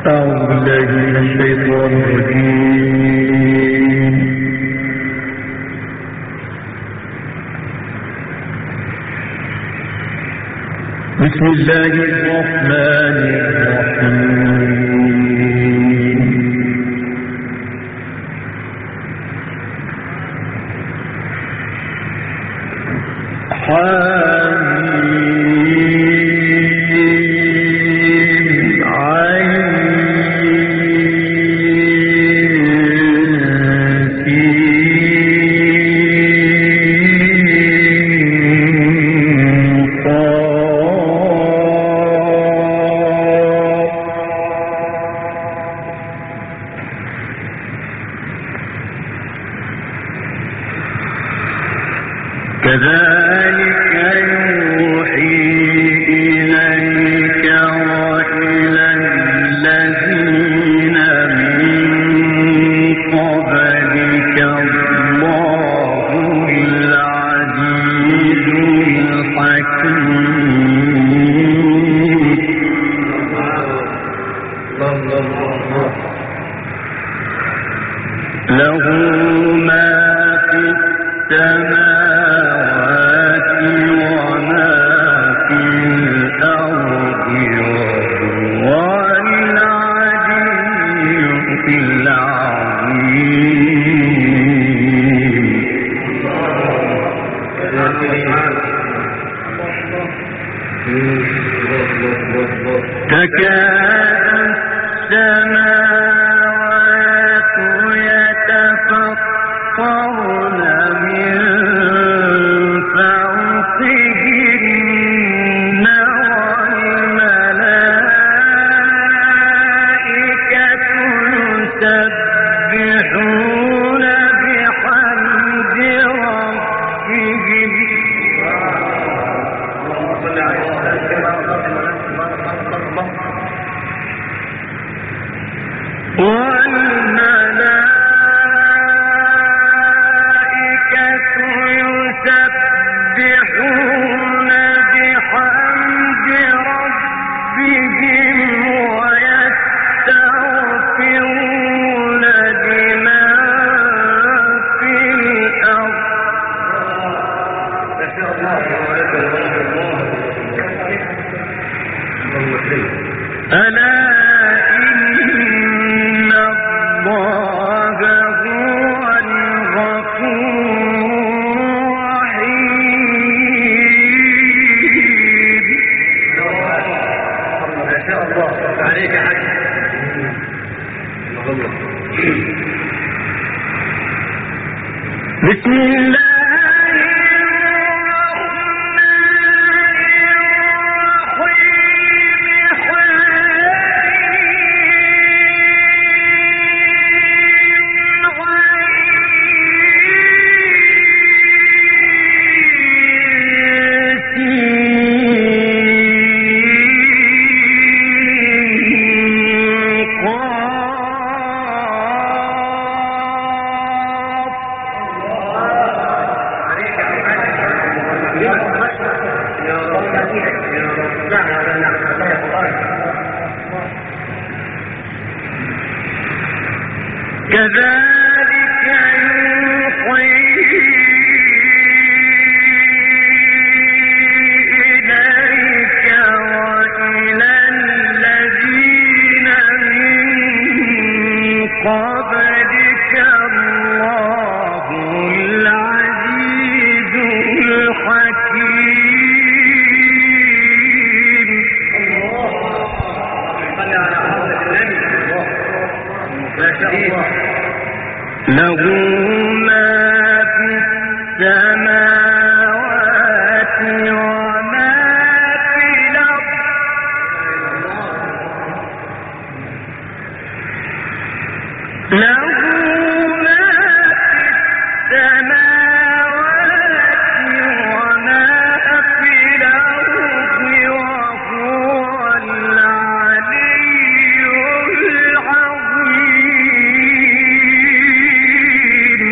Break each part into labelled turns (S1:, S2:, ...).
S1: أعوذ بالله من الشيطان الرجيم. بسم الله الرحمن الرحيم. له ما في السماوات وما في الأرض وهو العزيز العظيم. تكاد السماوات يتفطرن من فوقهن والملائكة يسبحون بحمد ربهم ويستغفرون لمن في الأرض. ألا إن الله هو الغفور الرحيم.
S2: ما شاء الله عليك حاج.
S1: بسم الله كذلك يوحي إليك وإلى الذين من قبلك الله العزيز الحكيم.
S2: صلى على حضرة النبي. ما شاء الله.
S1: له ما في السماوات وما في الأرض. له ما في السماوات وما في الأرض وهو العلي العظيم.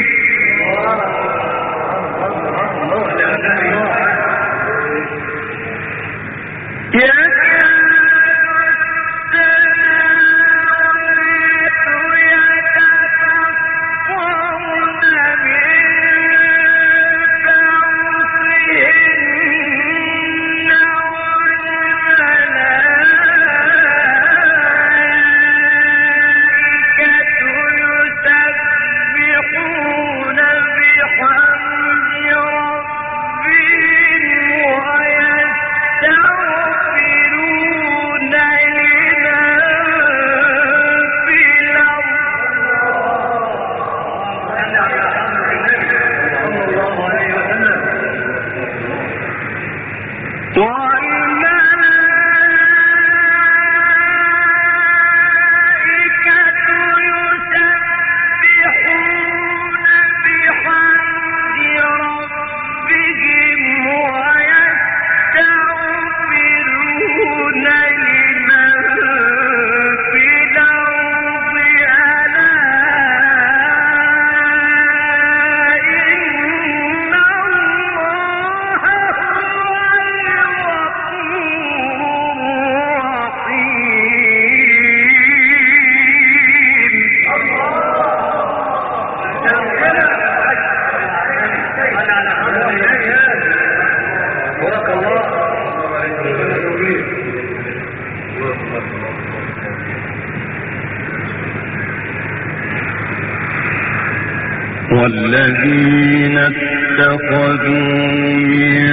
S1: والذين اتخذوا من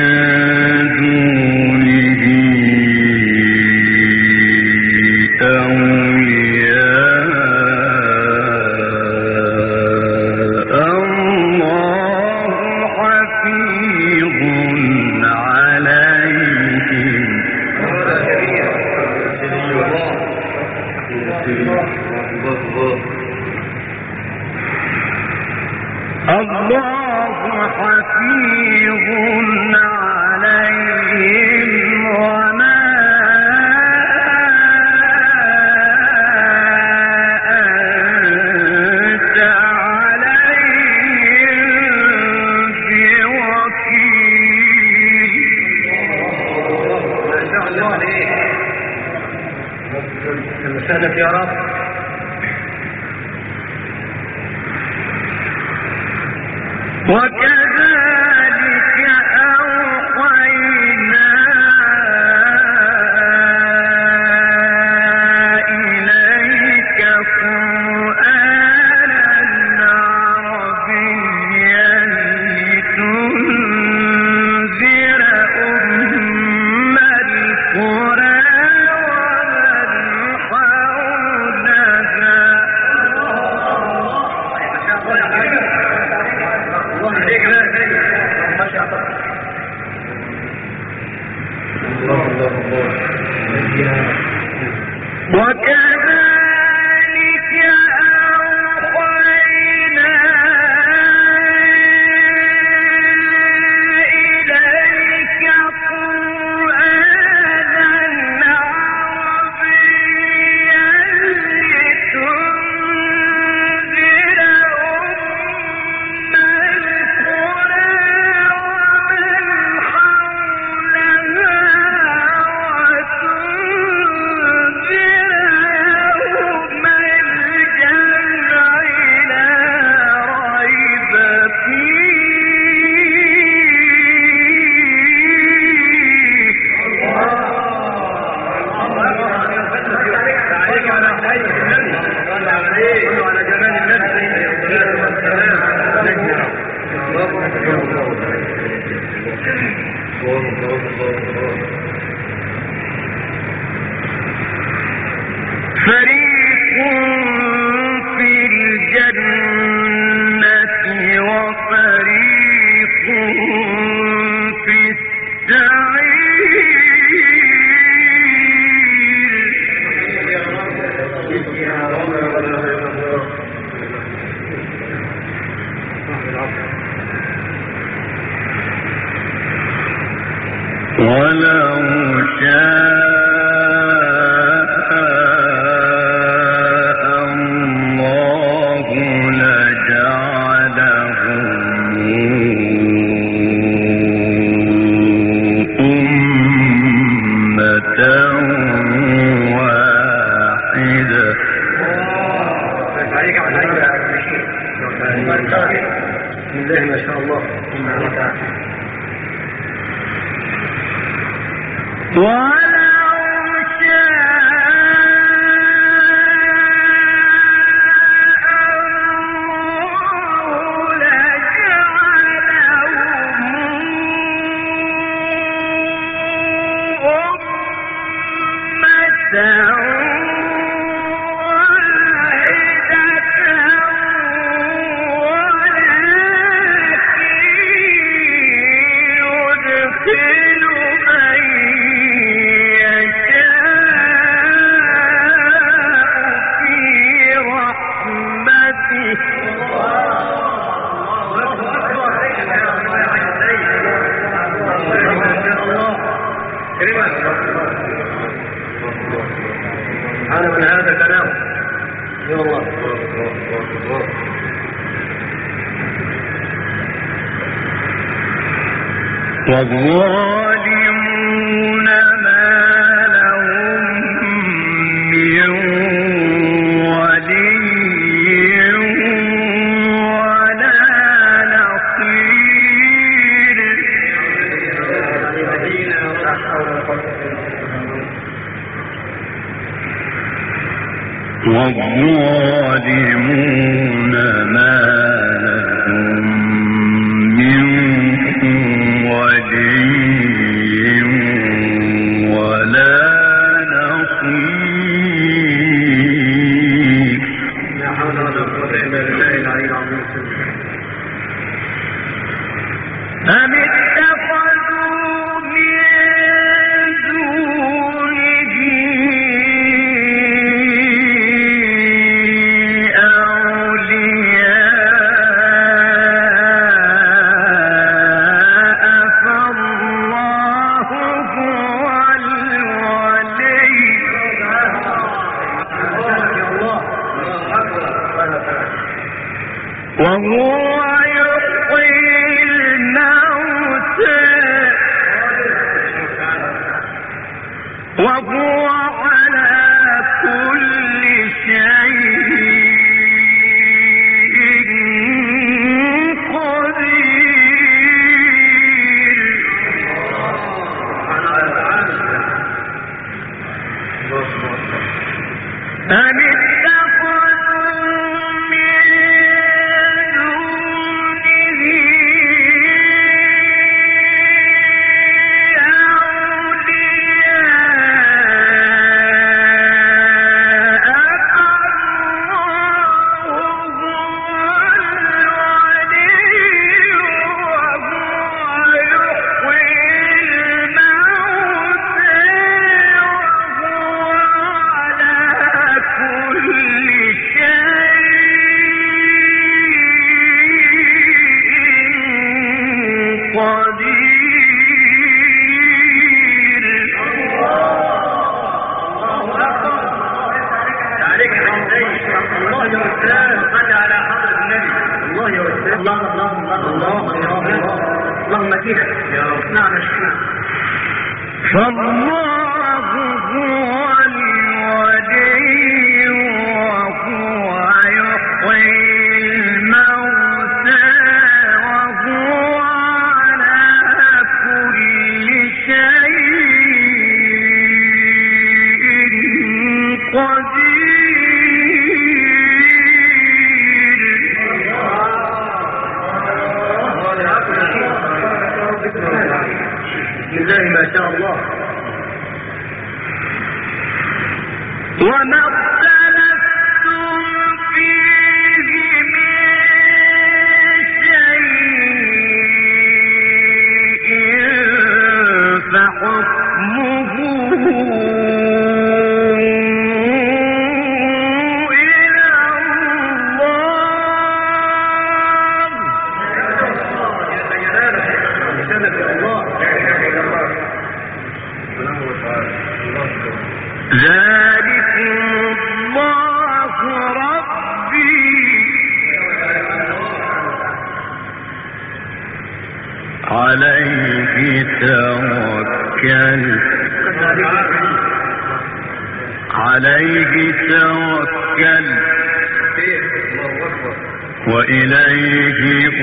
S1: دونه أولياء الله حفيظ عليهم الله حفيظ عليهم وما أنت عليهم بوكيل.
S2: ما شاء الله عليك المساعدة يا رب.
S1: وكذلك أوحينا إليك قرآنا عربيا لتنذر أم القرى وكذلك أوحينا إليك قرآنا عربيا لتنذر أم القرى ومن حولها فريق في الجنة وفريق في السعير. ولو شاء
S2: ما شاء الله.
S1: ولو شاء الله لجعلهم أمة يدخل
S2: أنا من هذا كلام يا الله.
S1: والظالمون ما لهم من ولي ولا نصير. والظالمون ما لهم من ولي ولا نصير.
S2: لا حول ولا قوة إلا بالله العلي العظيم.
S1: أم اتخذوا من دونه أولياء فالله هو الولي. وهو يحيي الموتى وهو على كل شيء قدير. أم اتخذوا من دونه
S2: اللهم فينا يا رب. نعم الشكر.
S1: فالله هو الولي وهو يحيي الموتى وهو على كل شيء قدير.
S2: بسم الله ما شاء الله.
S1: وما اختلفتم فيه من شيء فحكمه إلى الله. ذلكم الله ربي عليه توكلت وإليه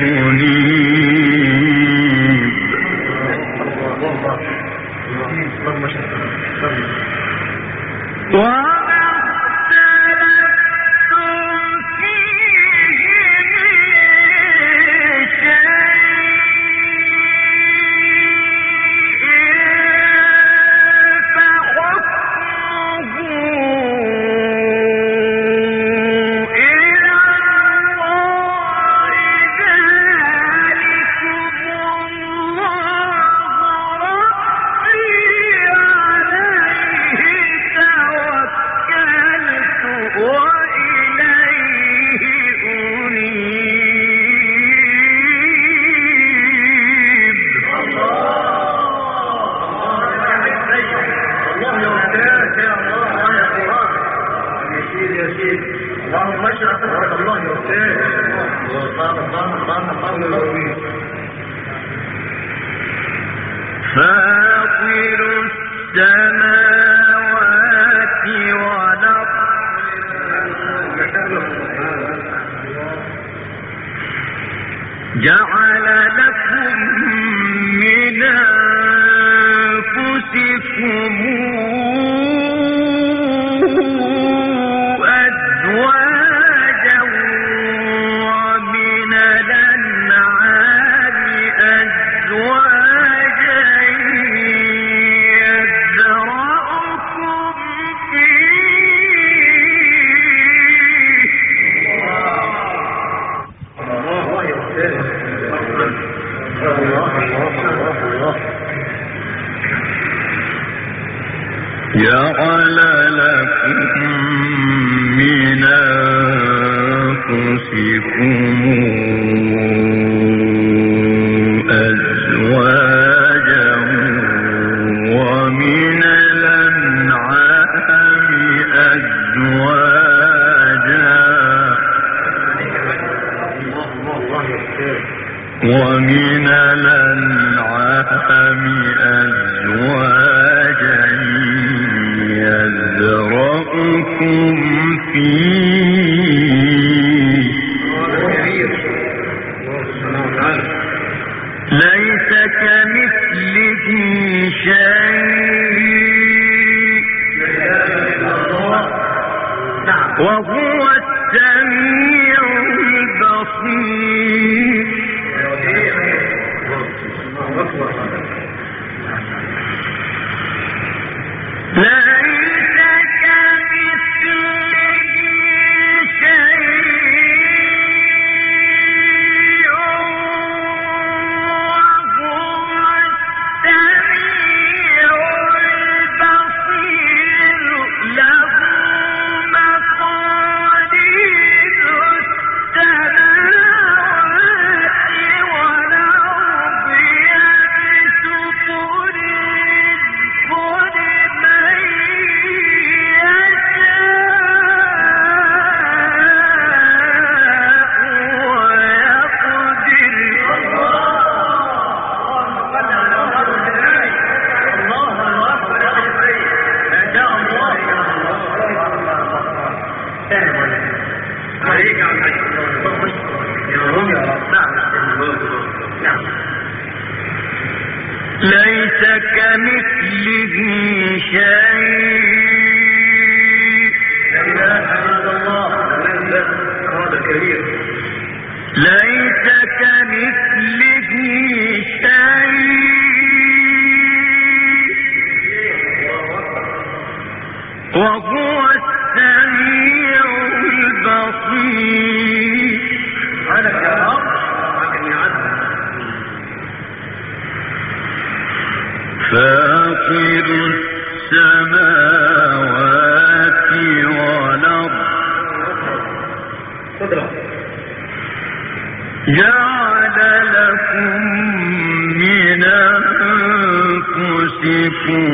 S1: أنيب. وما اختلفتم فيه من شيء فحكمه إلى الله. ذلكم الله ربي عليه توكلت
S2: الله يا أستاذ.
S1: فاطر السماوات والأرض جعل لكم من أنفسكم أزواجا ومن الأنعام أزواجا يذرأكم فيه
S2: الله يا أستاذ. الله.
S1: جعل لكم من أنفسكم أزواجا ومن الأنعام أزواجا ومن الأنعام أزواجا يذرأكم فيه ليس كمثله شيء وهو السميع البصير ليس كمثله شيء وهو السميع البصير له مقاليد السماوات والأرض يبسط الرزق لمن ليس كمثله شيء ليس كمثله شيء وهو السميع البصير فاطر السماوات والأرض جعل لكم من أنفسكم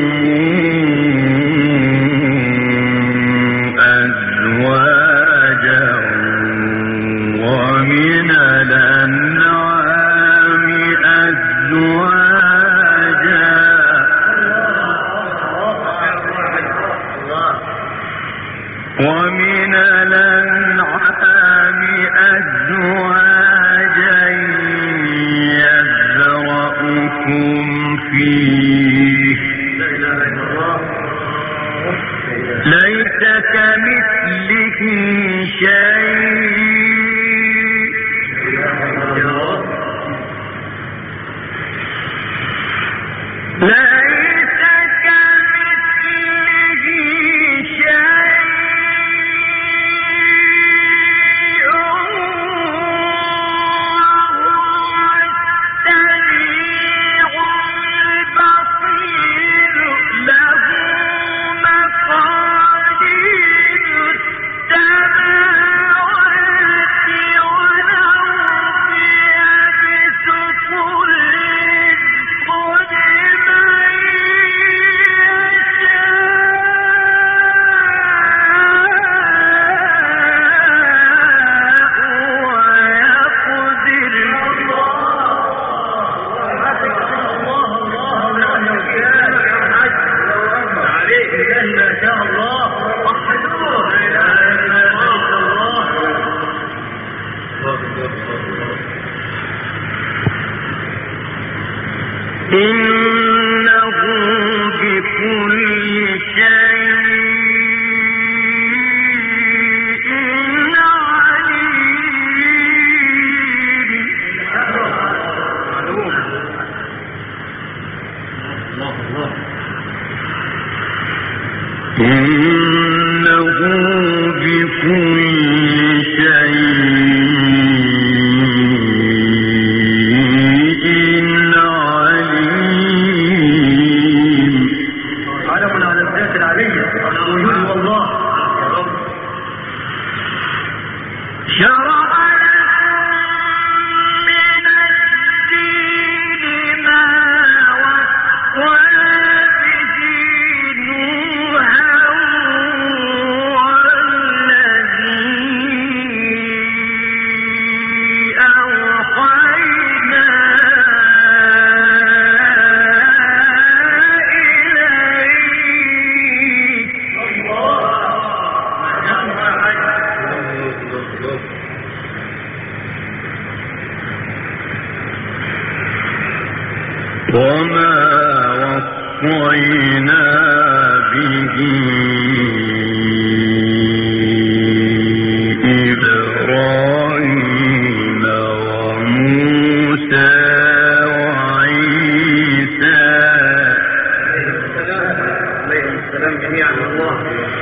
S1: أزواجا ومن الأنعام أزواجا ومن الأنعام أزواجا يذرأكم فيه ليس كمثله شيء ليس كمثله شيء وهو السميع البصير له مقاليد السماوات والأرض
S3: إنه بكل شيء عليم.
S2: علم على الذات العلية على الوجود والله يا رب.
S1: شرع لكم من الدين ما وصى به نوحا والذي أوحينا إليك.
S3: وما وصينا به إبراهيم وموسى وعيسى
S2: عليهم السلام جميعا والله.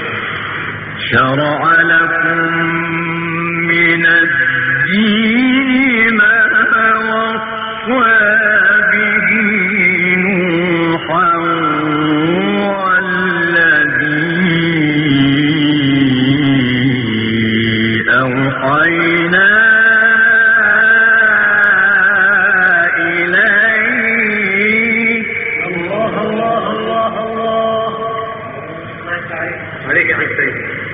S3: شرع لكم من الدين ما وصى به نوحا والذي أوحينا إليك.
S2: الله الله الله الله. عليك يا حسين.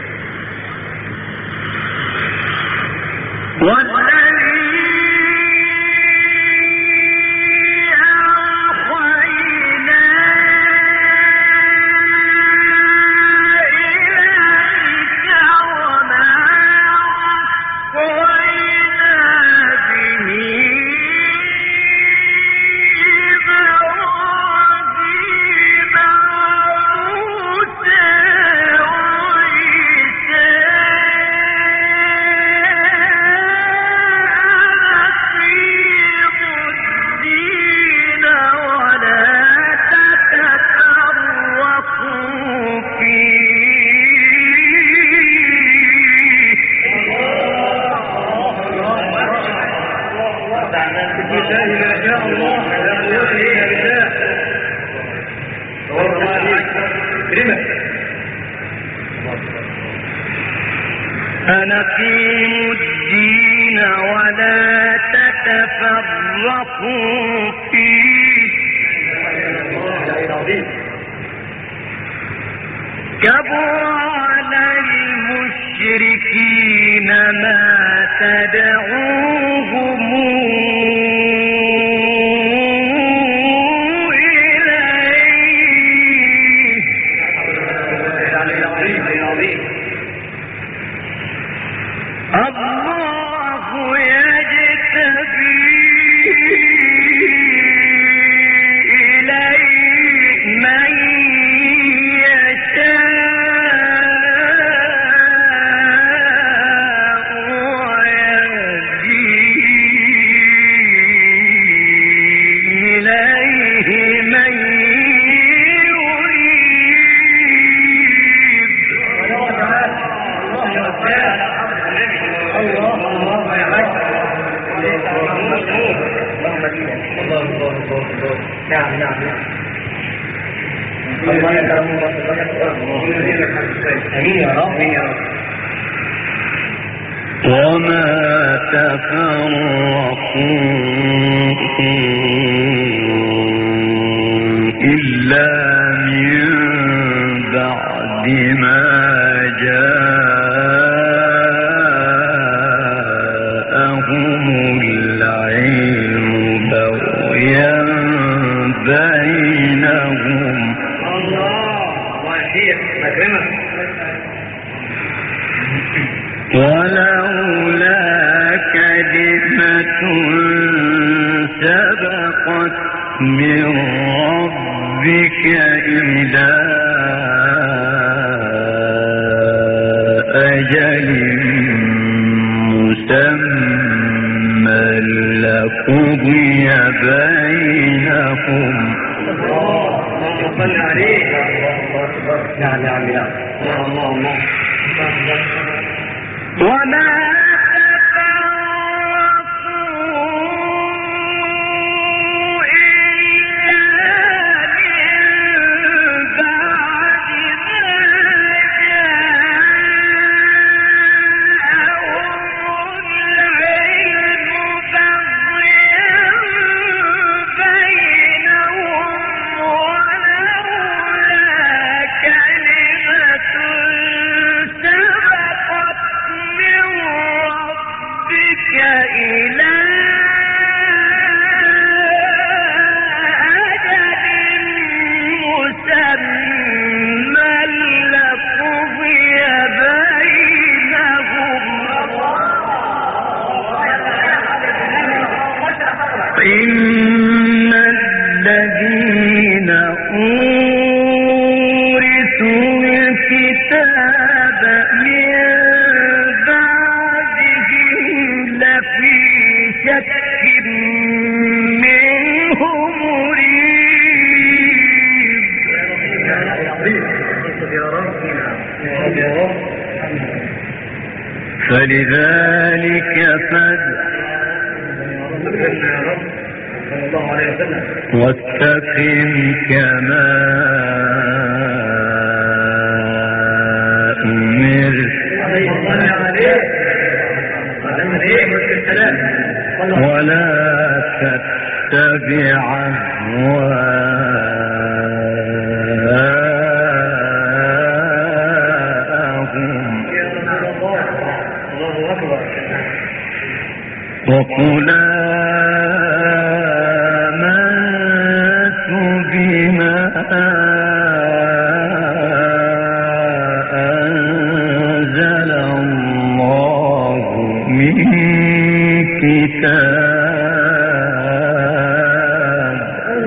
S1: أنقيموا الدين ولا تتفرقوا فيه. كبر على المشركين ما تدعوهم الله يجتبي إليه من يشاء ويهدي إليه من
S2: نعم نعم نعم. الله يكرمك امين يا رب امين يا رب.
S3: وما تفرقوا إلا من بعد ما جاءهم العلم بغيا بينهم.
S2: الله يحييك مكرمك.
S3: ولولا كلمة سبقت من ربك إلى أجل مسمى لقضي بينهم.
S2: الله صل عليك. نعم نعم نعم. الله الله.
S1: وما إن الذين أورثوا الكتاب من بعدهم لفي شك منه مريب. فلذلك فادع واستقم كما أمرت ولا تتبع أهواءهم وقل أنزل الله من كتاب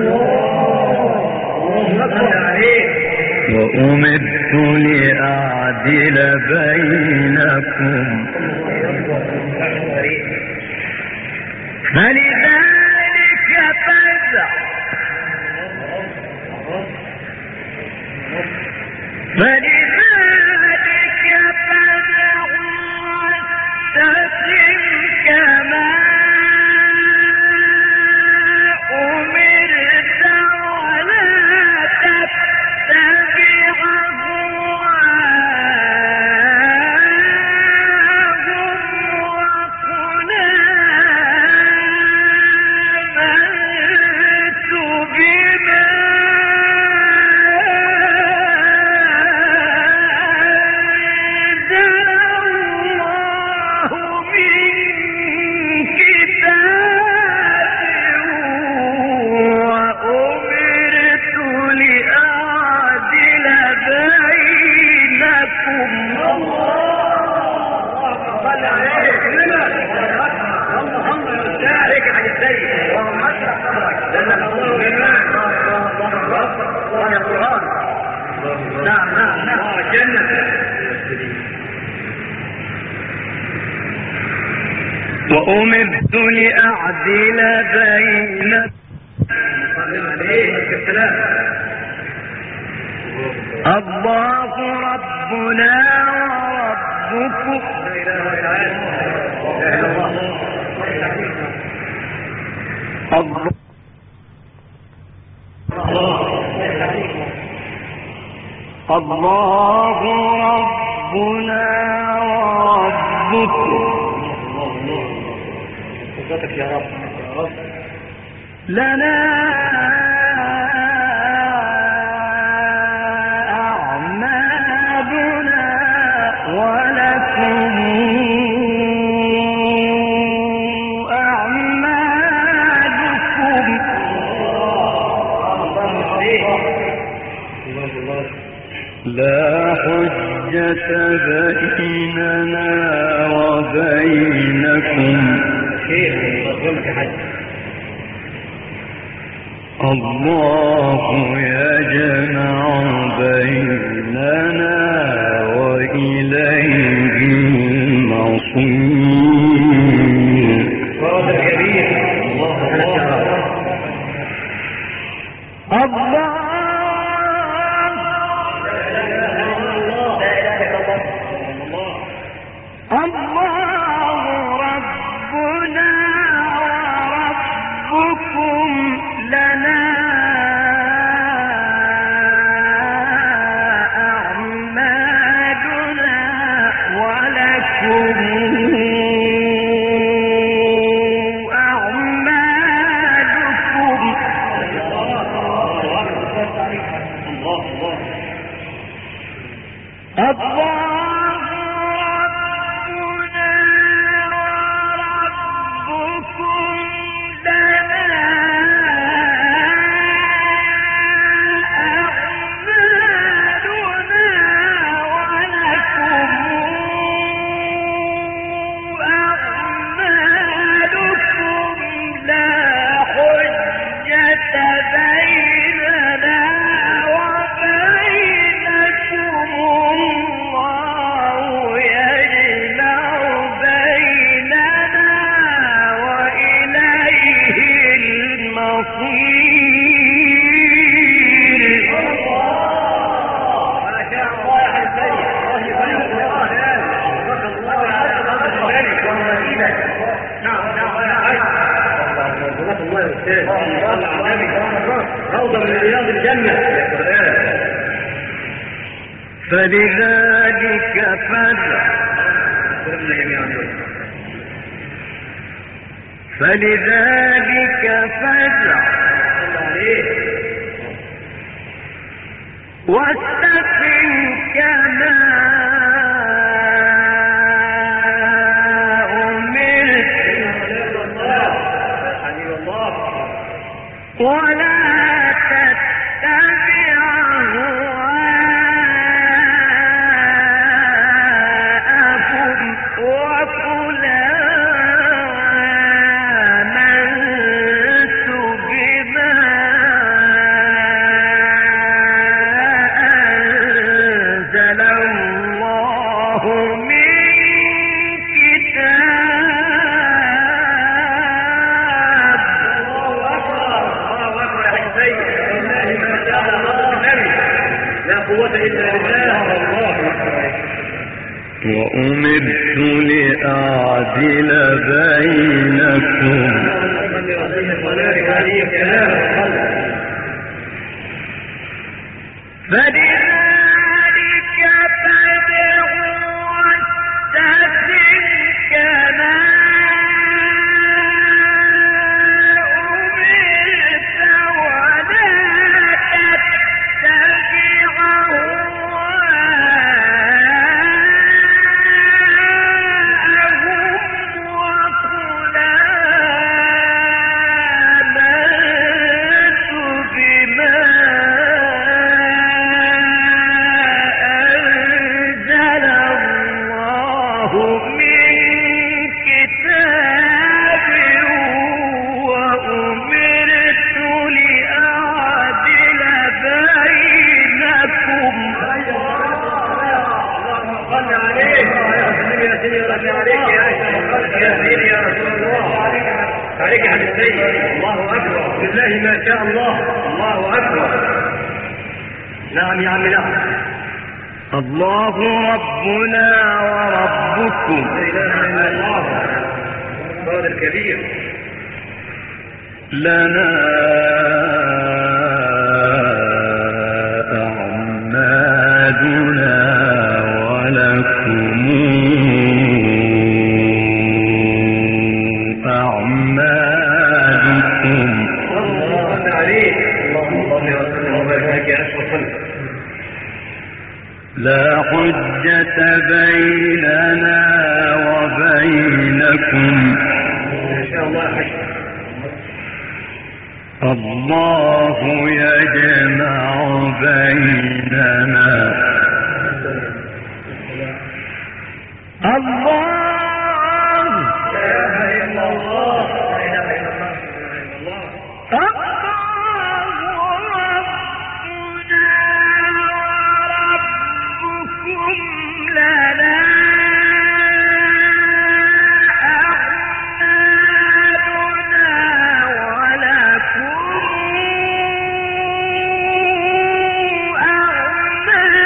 S1: وأمرت لأعدل بينكم فلذلك فادع واستقم كما أمرت ولا تتبع أهواءهم وقل آمنت بما وأمرت لأعدل بينكم الله ربنا وربكم الله ربنا وربكم
S2: يا رب
S1: لنا أعمالنا ولكم أعمالكم لا حجة بيننا وبينكم الله يجمع بيننا وإليه المصير. الله
S3: فلذلك فادع واستقم كما أمرت ولا تتبع أهواءهم وقل آمنت بما أنزل الله من كتاب.
S2: لا قوة إلا بالله.
S3: وأمرت لأعدل بينكم فلذلك فادع واستقم كما أمرت ولا تتبع أهواءهم وقل آمنت بما أنزل الله من كتاب وأمرت لأعدل بينكم.
S2: صلى عليه يا سيدي رضي عليك يا سيدي يا رسول الله. عليك عن السيد. الله أكبر. بالله ما شاء الله. الله أكبر. نعم يا عم نعم.
S3: الله ربنا وربكم
S2: لا إله إلا الله. الصاد الكبير.
S3: لنا أعمالنا ولكم أعمالكم.
S2: الله عليك. اللهم صل وسلم وبارك يا أشرف خلق.
S3: لا حجة بيننا وبينكم
S2: إن شاء الله حج.
S3: الله يجمع بيننا. الله
S2: لا إله إلا الله. لا إله إلا الله.
S3: الله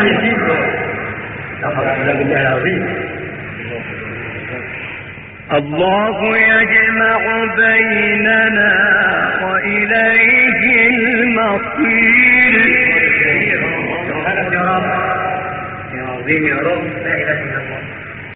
S2: الله يزيد لا بالله العظيم.
S1: الله يجمع بيننا وإليه المصير.
S2: سبحانك يا رب يا عظيم يا رب، لا إله